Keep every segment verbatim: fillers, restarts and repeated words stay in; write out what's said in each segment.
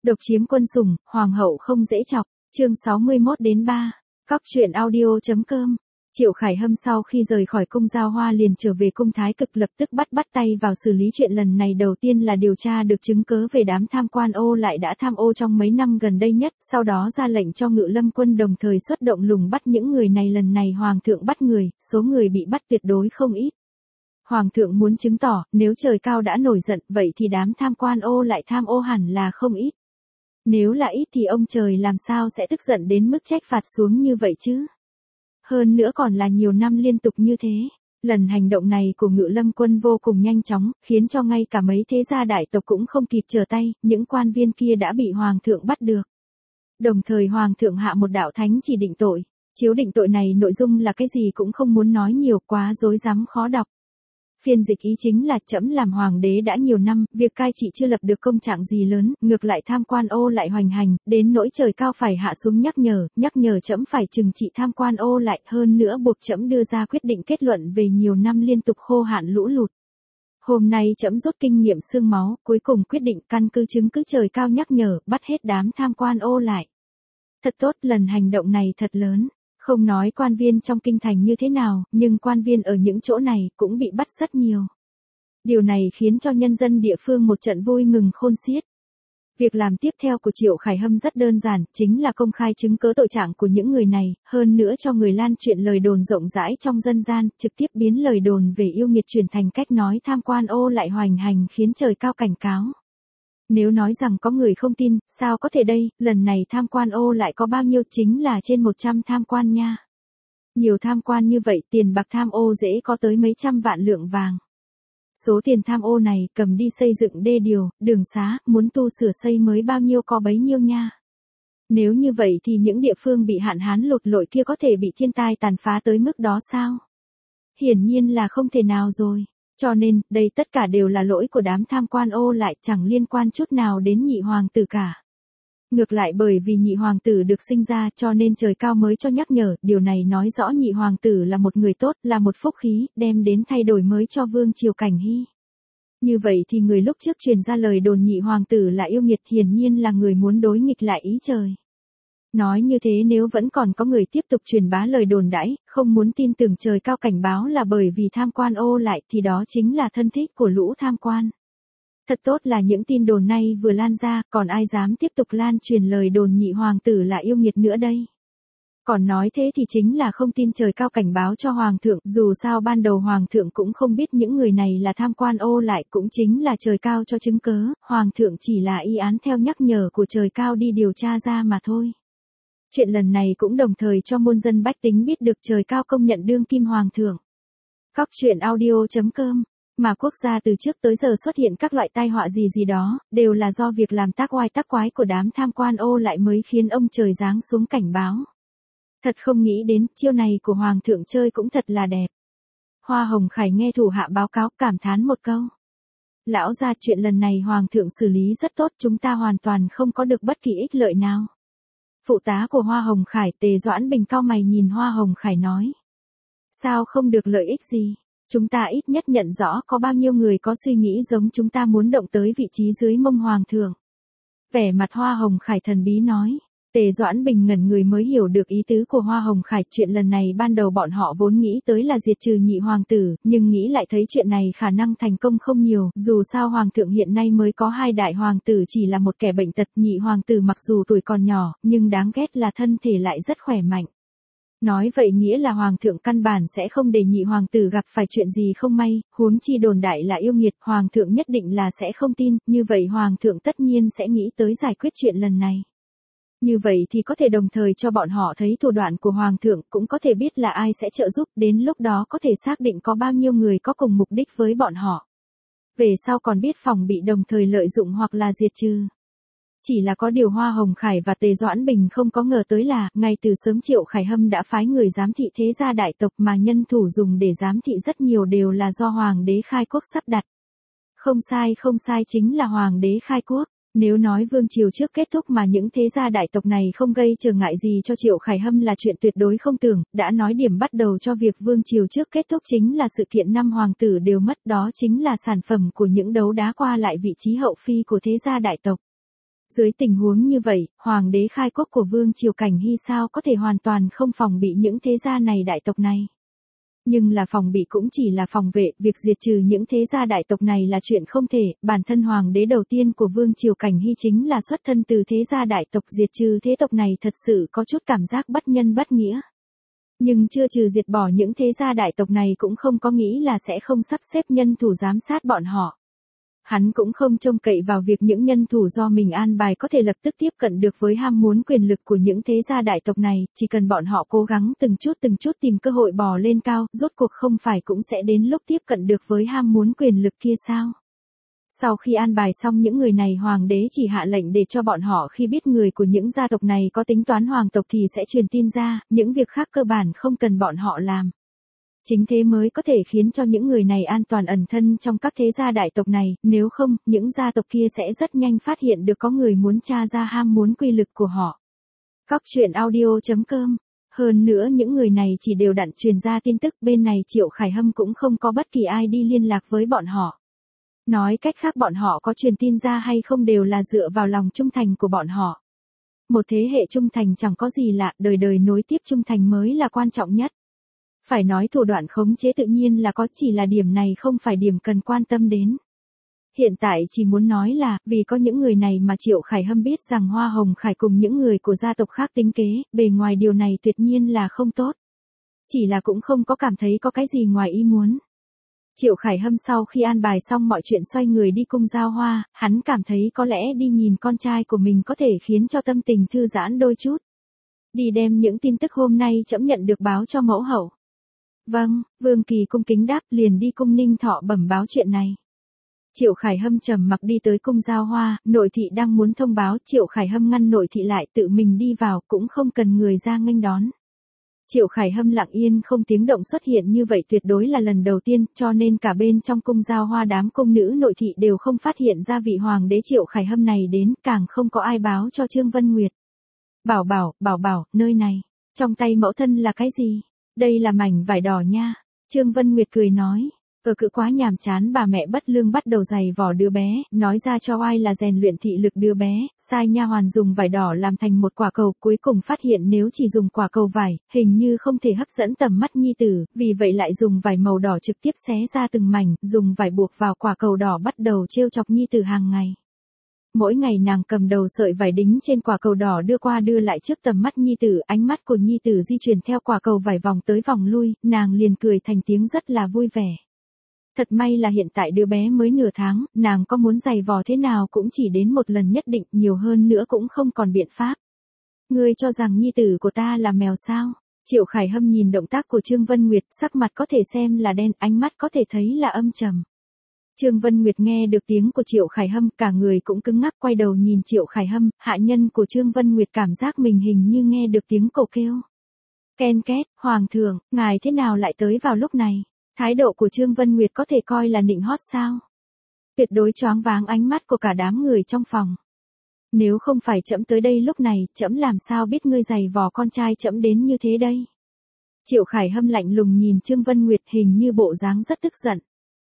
Độc chiếm quân sủng, hoàng hậu không dễ chọc. Chương sáu mươi mốt đến ba. Cóc truyện audio.com. Triệu Khải Hâm sau khi rời khỏi cung Giao Hoa liền trở về cung Thái Cực, lập tức bắt bắt tay vào xử lý chuyện lần này. Đầu tiên là điều tra được chứng cớ về đám tham quan ô lại đã tham ô trong mấy năm gần đây nhất, sau đó ra lệnh cho Ngự Lâm quân đồng thời xuất động lùng bắt những người này. Lần này hoàng thượng bắt người, số người bị bắt tuyệt đối không ít. Hoàng thượng muốn chứng tỏ, nếu trời cao đã nổi giận, vậy thì đám tham quan ô lại tham ô hẳn là không ít. Nếu là ít thì ông trời làm sao sẽ tức giận đến mức trách phạt xuống như vậy chứ? Hơn nữa còn là nhiều năm liên tục như thế. Lần hành động này của Ngự Lâm quân vô cùng nhanh chóng, khiến cho ngay cả mấy thế gia đại tộc cũng không kịp trở tay, những quan viên kia đã bị hoàng thượng bắt được. Đồng thời hoàng thượng hạ một đạo thánh chỉ định tội. Chiếu định tội này nội dung là cái gì cũng không muốn nói nhiều, quá rối rắm khó đọc. Phiên dịch ý chính là trẫm làm hoàng đế đã nhiều năm, việc cai trị chưa lập được công trạng gì lớn, ngược lại tham quan ô lại hoành hành, đến nỗi trời cao phải hạ xuống nhắc nhở, nhắc nhở trẫm phải trừng trị tham quan ô lại, hơn nữa buộc trẫm đưa ra quyết định kết luận về nhiều năm liên tục khô hạn lũ lụt. Hôm nay trẫm rút kinh nghiệm xương máu, cuối cùng quyết định căn cứ chứng cứ trời cao nhắc nhở, bắt hết đám tham quan ô lại. Thật tốt, lần hành động này thật lớn. Không nói quan viên trong kinh thành như thế nào, nhưng quan viên ở những chỗ này cũng bị bắt rất nhiều. Điều này khiến cho nhân dân địa phương một trận vui mừng khôn xiết. Việc làm tiếp theo của Triệu Khải Hâm rất đơn giản, chính là công khai chứng cớ tội trạng của những người này, hơn nữa cho người lan truyền lời đồn rộng rãi trong dân gian, trực tiếp biến lời đồn về yêu nghiệt chuyển thành cách nói tham quan ô lại hoành hành, khiến trời cao cảnh cáo. Nếu nói rằng có người không tin, sao có thể đây, lần này tham quan ô lại có bao nhiêu, chính là trên một trăm tham quan nha. Nhiều tham quan như vậy, tiền bạc tham ô dễ có tới mấy trăm vạn lượng vàng. Số tiền tham ô này cầm đi xây dựng đê điều, đường xá, muốn tu sửa xây mới bao nhiêu có bấy nhiêu nha. Nếu như vậy thì những địa phương bị hạn hán lụt lội kia có thể bị thiên tai tàn phá tới mức đó sao? Hiển nhiên là không thể nào rồi. Cho nên, đây tất cả đều là lỗi của đám tham quan ô lại, chẳng liên quan chút nào đến nhị hoàng tử cả. Ngược lại bởi vì nhị hoàng tử được sinh ra cho nên trời cao mới cho nhắc nhở, điều này nói rõ nhị hoàng tử là một người tốt, là một phúc khí, đem đến thay đổi mới cho vương triều Cảnh Hy. Như vậy thì người lúc trước truyền ra lời đồn nhị hoàng tử là yêu nghiệt hiển nhiên là người muốn đối nghịch lại ý trời. Nói như thế nếu vẫn còn có người tiếp tục truyền bá lời đồn đãi, không muốn tin tưởng trời cao cảnh báo là bởi vì tham quan ô lại thì đó chính là thân thích của lũ tham quan. Thật tốt là những tin đồn này vừa lan ra, còn ai dám tiếp tục lan truyền lời đồn nhị hoàng tử là yêu nghiệt nữa đây. Còn nói thế thì chính là không tin trời cao cảnh báo cho hoàng thượng, dù sao ban đầu hoàng thượng cũng không biết những người này là tham quan ô lại, cũng chính là trời cao cho chứng cớ, hoàng thượng chỉ là y án theo nhắc nhở của trời cao đi điều tra ra mà thôi. Chuyện lần này cũng đồng thời cho muôn dân bách tính biết được trời cao công nhận đương kim hoàng thượng. Cóc truyện audio.com. Mà quốc gia từ trước tới giờ xuất hiện các loại tai họa gì gì đó, đều là do việc làm tác oai tác quái của đám tham quan ô lại mới khiến ông trời giáng xuống cảnh báo. Thật không nghĩ đến, chiêu này của hoàng thượng chơi cũng thật là đẹp. Hoa Hồng Khải nghe thủ hạ báo cáo, cảm thán một câu. Lão gia, chuyện lần này hoàng thượng xử lý rất tốt, chúng ta hoàn toàn không có được bất kỳ ích lợi nào. Phụ tá của Hoa Hồng Khải, Tề Doãn Bình cau mày nhìn Hoa Hồng Khải nói. Sao không được lợi ích gì? Chúng ta ít nhất nhận rõ có bao nhiêu người có suy nghĩ giống chúng ta muốn động tới vị trí dưới mông hoàng thượng. Vẻ mặt Hoa Hồng Khải thần bí nói. Tề Doãn Bình ngẩn người mới hiểu được ý tứ của Hoa Hồng Khải. Chuyện lần này ban đầu bọn họ vốn nghĩ tới là diệt trừ nhị hoàng tử, nhưng nghĩ lại thấy chuyện này khả năng thành công không nhiều, dù sao hoàng thượng hiện nay mới có hai đại hoàng tử chỉ là một kẻ bệnh tật, nhị hoàng tử mặc dù tuổi còn nhỏ, nhưng đáng ghét là thân thể lại rất khỏe mạnh. Nói vậy nghĩa là hoàng thượng căn bản sẽ không để nhị hoàng tử gặp phải chuyện gì không may, huống chi đồn đại là yêu nghiệt, hoàng thượng nhất định là sẽ không tin, như vậy hoàng thượng tất nhiên sẽ nghĩ tới giải quyết chuyện lần này. Như vậy thì có thể đồng thời cho bọn họ thấy thủ đoạn của hoàng thượng, cũng có thể biết là ai sẽ trợ giúp, đến lúc đó có thể xác định có bao nhiêu người có cùng mục đích với bọn họ. Về sau còn biết phòng bị đồng thời lợi dụng hoặc là diệt trừ. Chỉ là có điều Hoa Hồng Khải và Tề Doãn Bình không có ngờ tới là, ngay từ sớm Triệu Khải Hâm đã phái người giám thị thế gia đại tộc, mà nhân thủ dùng để giám thị rất nhiều đều là do hoàng đế khai quốc sắp đặt. Không sai không sai chính là hoàng đế khai quốc. Nếu nói vương triều trước kết thúc mà những thế gia đại tộc này không gây trở ngại gì cho Triệu Khải Hâm là chuyện tuyệt đối không tưởng, đã nói điểm bắt đầu cho việc vương triều trước kết thúc chính là sự kiện năm hoàng tử đều mất, đó chính là sản phẩm của những đấu đá qua lại vị trí hậu phi của thế gia đại tộc. Dưới tình huống như vậy, hoàng đế khai quốc của Vương Triều Cảnh Hy sao có thể hoàn toàn không phòng bị những thế gia này đại tộc này. Nhưng là phòng bị cũng chỉ là phòng vệ, việc diệt trừ những thế gia đại tộc này là chuyện không thể, bản thân hoàng đế đầu tiên của Vương Triều Cảnh Hy chính là xuất thân từ thế gia đại tộc, diệt trừ thế tộc này thật sự có chút cảm giác bất nhân bất nghĩa. Nhưng chưa trừ diệt bỏ những thế gia đại tộc này cũng không có nghĩ là sẽ không sắp xếp nhân thủ giám sát bọn họ. Hắn cũng không trông cậy vào việc những nhân thủ do mình an bài có thể lập tức tiếp cận được với ham muốn quyền lực của những thế gia đại tộc này, chỉ cần bọn họ cố gắng từng chút từng chút tìm cơ hội bò lên cao, rốt cuộc không phải cũng sẽ đến lúc tiếp cận được với ham muốn quyền lực kia sao? Sau khi an bài xong những người này, hoàng đế chỉ hạ lệnh để cho bọn họ khi biết người của những gia tộc này có tính toán hoàng tộc thì sẽ truyền tin ra, những việc khác cơ bản không cần bọn họ làm. Chính thế mới có thể khiến cho những người này an toàn ẩn thân trong các thế gia đại tộc này, nếu không, những gia tộc kia sẽ rất nhanh phát hiện được có người muốn tra ra ham muốn quy lực của họ. Cóc truyện audio chấm com. Hơn nữa những người này chỉ đều đặn truyền ra tin tức, bên này Triệu Khải Hâm cũng không có bất kỳ ai đi liên lạc với bọn họ. Nói cách khác bọn họ có truyền tin ra hay không đều là dựa vào lòng trung thành của bọn họ. Một thế hệ trung thành chẳng có gì lạ, đời đời nối tiếp trung thành mới là quan trọng nhất. Phải nói thủ đoạn khống chế tự nhiên là có, chỉ là điểm này không phải điểm cần quan tâm đến. Hiện tại chỉ muốn nói là, vì có những người này mà Triệu Khải Hâm biết rằng Hoa Hồng Khải cùng những người của gia tộc khác tính kế, bề ngoài điều này tuyệt nhiên là không tốt. Chỉ là cũng không có cảm thấy có cái gì ngoài ý muốn. Triệu Khải Hâm sau khi an bài xong mọi chuyện xoay người đi cung Giao Hoa, hắn cảm thấy có lẽ đi nhìn con trai của mình có thể khiến cho tâm tình thư giãn đôi chút. Đi đem những tin tức hôm nay trẫm nhận được báo cho mẫu hậu. Vâng, Vương Kỳ cung kính đáp, liền đi cung Ninh Thọ bẩm báo chuyện này. Triệu Khải Hâm trầm mặc đi tới cung Giao Hoa, nội thị đang muốn thông báo, Triệu Khải Hâm ngăn nội thị lại, tự mình đi vào, cũng không cần người ra nghênh đón. Triệu Khải Hâm lặng yên không tiếng động xuất hiện như vậy tuyệt đối là lần đầu tiên, cho nên cả bên trong cung Giao Hoa đám cung nữ nội thị đều không phát hiện ra vị hoàng đế Triệu Khải Hâm này đến, càng không có ai báo cho Trương Vân Nguyệt. Bảo bảo, bảo bảo, nơi này, trong tay mẫu thân là cái gì? Đây là mảnh vải đỏ nha. Trương Vân Nguyệt cười nói. Ở cự quá nhàm chán, bà mẹ bất lương bắt đầu giày vò đứa bé, nói ra cho ai là rèn luyện thị lực đứa bé, sai nha hoàn dùng vải đỏ làm thành một quả cầu, cuối cùng phát hiện nếu chỉ dùng quả cầu vải, hình như không thể hấp dẫn tầm mắt nhi tử, vì vậy lại dùng vải màu đỏ trực tiếp xé ra từng mảnh, dùng vải buộc vào quả cầu đỏ bắt đầu trêu chọc nhi tử hàng ngày. Mỗi ngày nàng cầm đầu sợi vải đính trên quả cầu đỏ đưa qua đưa lại trước tầm mắt nhi tử, ánh mắt của nhi tử di chuyển theo quả cầu vải vòng tới vòng lui, nàng liền cười thành tiếng rất là vui vẻ. Thật may là hiện tại đứa bé mới nửa tháng, nàng có muốn giày vò thế nào cũng chỉ đến một lần nhất định, nhiều hơn nữa cũng không còn biện pháp. Ngươi cho rằng nhi tử của ta là mèo sao? Triệu Khải Hâm nhìn động tác của Trương Vân Nguyệt, sắc mặt có thể xem là đen, ánh mắt có thể thấy là âm trầm. Trương Vân Nguyệt nghe được tiếng của Triệu Khải Hâm, cả người cũng cứng ngắc, quay đầu nhìn Triệu Khải Hâm, hạ nhân của Trương Vân Nguyệt cảm giác mình hình như nghe được tiếng cổ kêu. Ken két, hoàng thượng, ngài thế nào lại tới vào lúc này? Thái độ của Trương Vân Nguyệt có thể coi là nịnh hót sao? Tuyệt đối choáng váng ánh mắt của cả đám người trong phòng. Nếu không phải trẫm tới đây lúc này, trẫm làm sao biết ngươi giày vò con trai trẫm đến như thế đây? Triệu Khải Hâm lạnh lùng nhìn Trương Vân Nguyệt, hình như bộ dáng rất tức giận.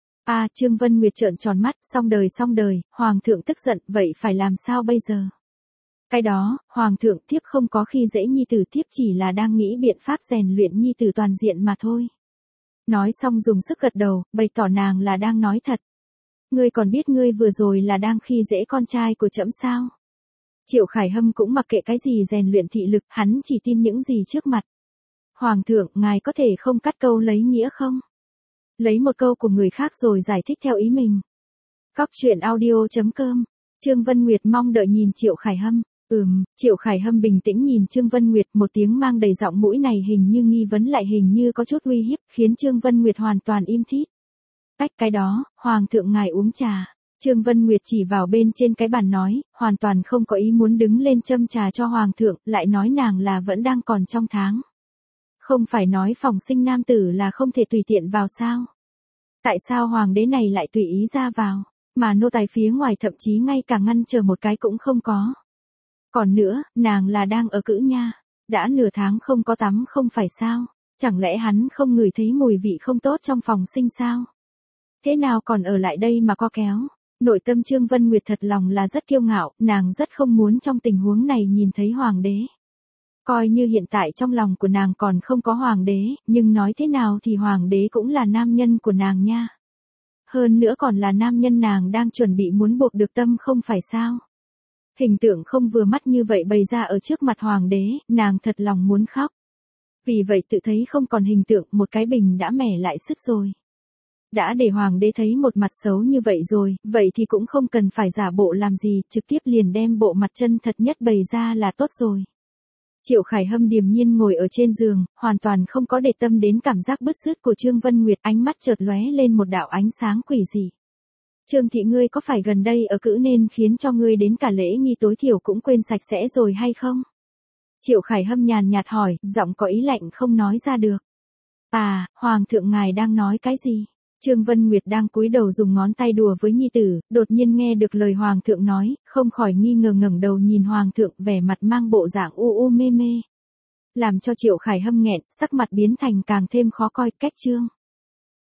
À, Trương Vân Nguyệt trợn tròn mắt, xong đời xong đời, hoàng thượng tức giận, vậy phải làm sao bây giờ? Cái đó, hoàng thượng, thiếp không có khi dễ nhi tử, thiếp chỉ là đang nghĩ biện pháp rèn luyện nhi tử toàn diện mà thôi. Nói xong dùng sức gật đầu, bày tỏ nàng là đang nói thật. Ngươi còn biết ngươi vừa rồi là đang khi dễ con trai của trẫm sao? Triệu Khải Hâm cũng mặc kệ cái gì rèn luyện thị lực, hắn chỉ tin những gì trước mặt. Hoàng thượng, ngài có thể không cắt câu lấy nghĩa không? Lấy một câu của người khác rồi giải thích theo ý mình. Cóc truyện audio chấm com. Trương Vân Nguyệt mong đợi nhìn Triệu Khải Hâm. Ừm, Triệu Khải Hâm bình tĩnh nhìn Trương Vân Nguyệt, một tiếng mang đầy giọng mũi này hình như nghi vấn lại hình như có chút uy hiếp, khiến Trương Vân Nguyệt hoàn toàn im thít. Cách cái đó, hoàng thượng ngài uống trà. Trương Vân Nguyệt chỉ vào bên trên cái bàn nói, hoàn toàn không có ý muốn đứng lên châm trà cho hoàng thượng, lại nói nàng là vẫn đang còn trong tháng. Không phải nói phòng sinh nam tử là không thể tùy tiện vào sao? Tại sao hoàng đế này lại tùy ý ra vào, mà nô tài phía ngoài thậm chí ngay cả ngăn chờ một cái cũng không có. Còn nữa, nàng là đang ở cữ nha, đã nửa tháng không có tắm không phải sao, chẳng lẽ hắn không ngửi thấy mùi vị không tốt trong phòng sinh sao? Thế nào còn ở lại đây mà co kéo, Nội tâm Trương Vân Nguyệt thật lòng là rất kiêu ngạo, nàng rất không muốn trong tình huống này nhìn thấy hoàng đế. Coi như hiện tại trong lòng của nàng còn không có hoàng đế, nhưng nói thế nào thì hoàng đế cũng là nam nhân của nàng nha. Hơn nữa còn là nam nhân nàng đang chuẩn bị muốn buộc được tâm không phải sao. Hình tượng không vừa mắt như vậy bày ra ở trước mặt hoàng đế, nàng thật lòng muốn khóc. Vì vậy tự thấy không còn hình tượng, một cái bình đã mẻ lại sức rồi. Đã để hoàng đế thấy một mặt xấu như vậy rồi, vậy thì cũng không cần phải giả bộ làm gì, trực tiếp liền đem bộ mặt chân thật nhất bày ra là tốt rồi. Triệu Khải Hâm điềm nhiên ngồi ở trên giường, hoàn toàn không có để tâm đến cảm giác bứt rứt của Trương Vân Nguyệt, ánh mắt chợt lóe lên một đạo ánh sáng quỷ dị. Trương thị ngươi có phải gần đây ở cữ nên khiến cho ngươi đến cả lễ nghi tối thiểu cũng quên sạch sẽ rồi hay không? Triệu Khải Hâm nhàn nhạt hỏi, giọng có ý lạnh không nói ra được. À, hoàng thượng ngài đang nói cái gì? Trương Vân Nguyệt đang cúi đầu dùng ngón tay đùa với nhi tử, đột nhiên nghe được lời hoàng thượng nói, không khỏi nghi ngờ ngẩng đầu nhìn hoàng thượng, vẻ mặt mang bộ dạng u u mê mê. Làm cho Triệu Khải Hâm nghẹn, sắc mặt biến thành càng thêm khó coi, cách Trương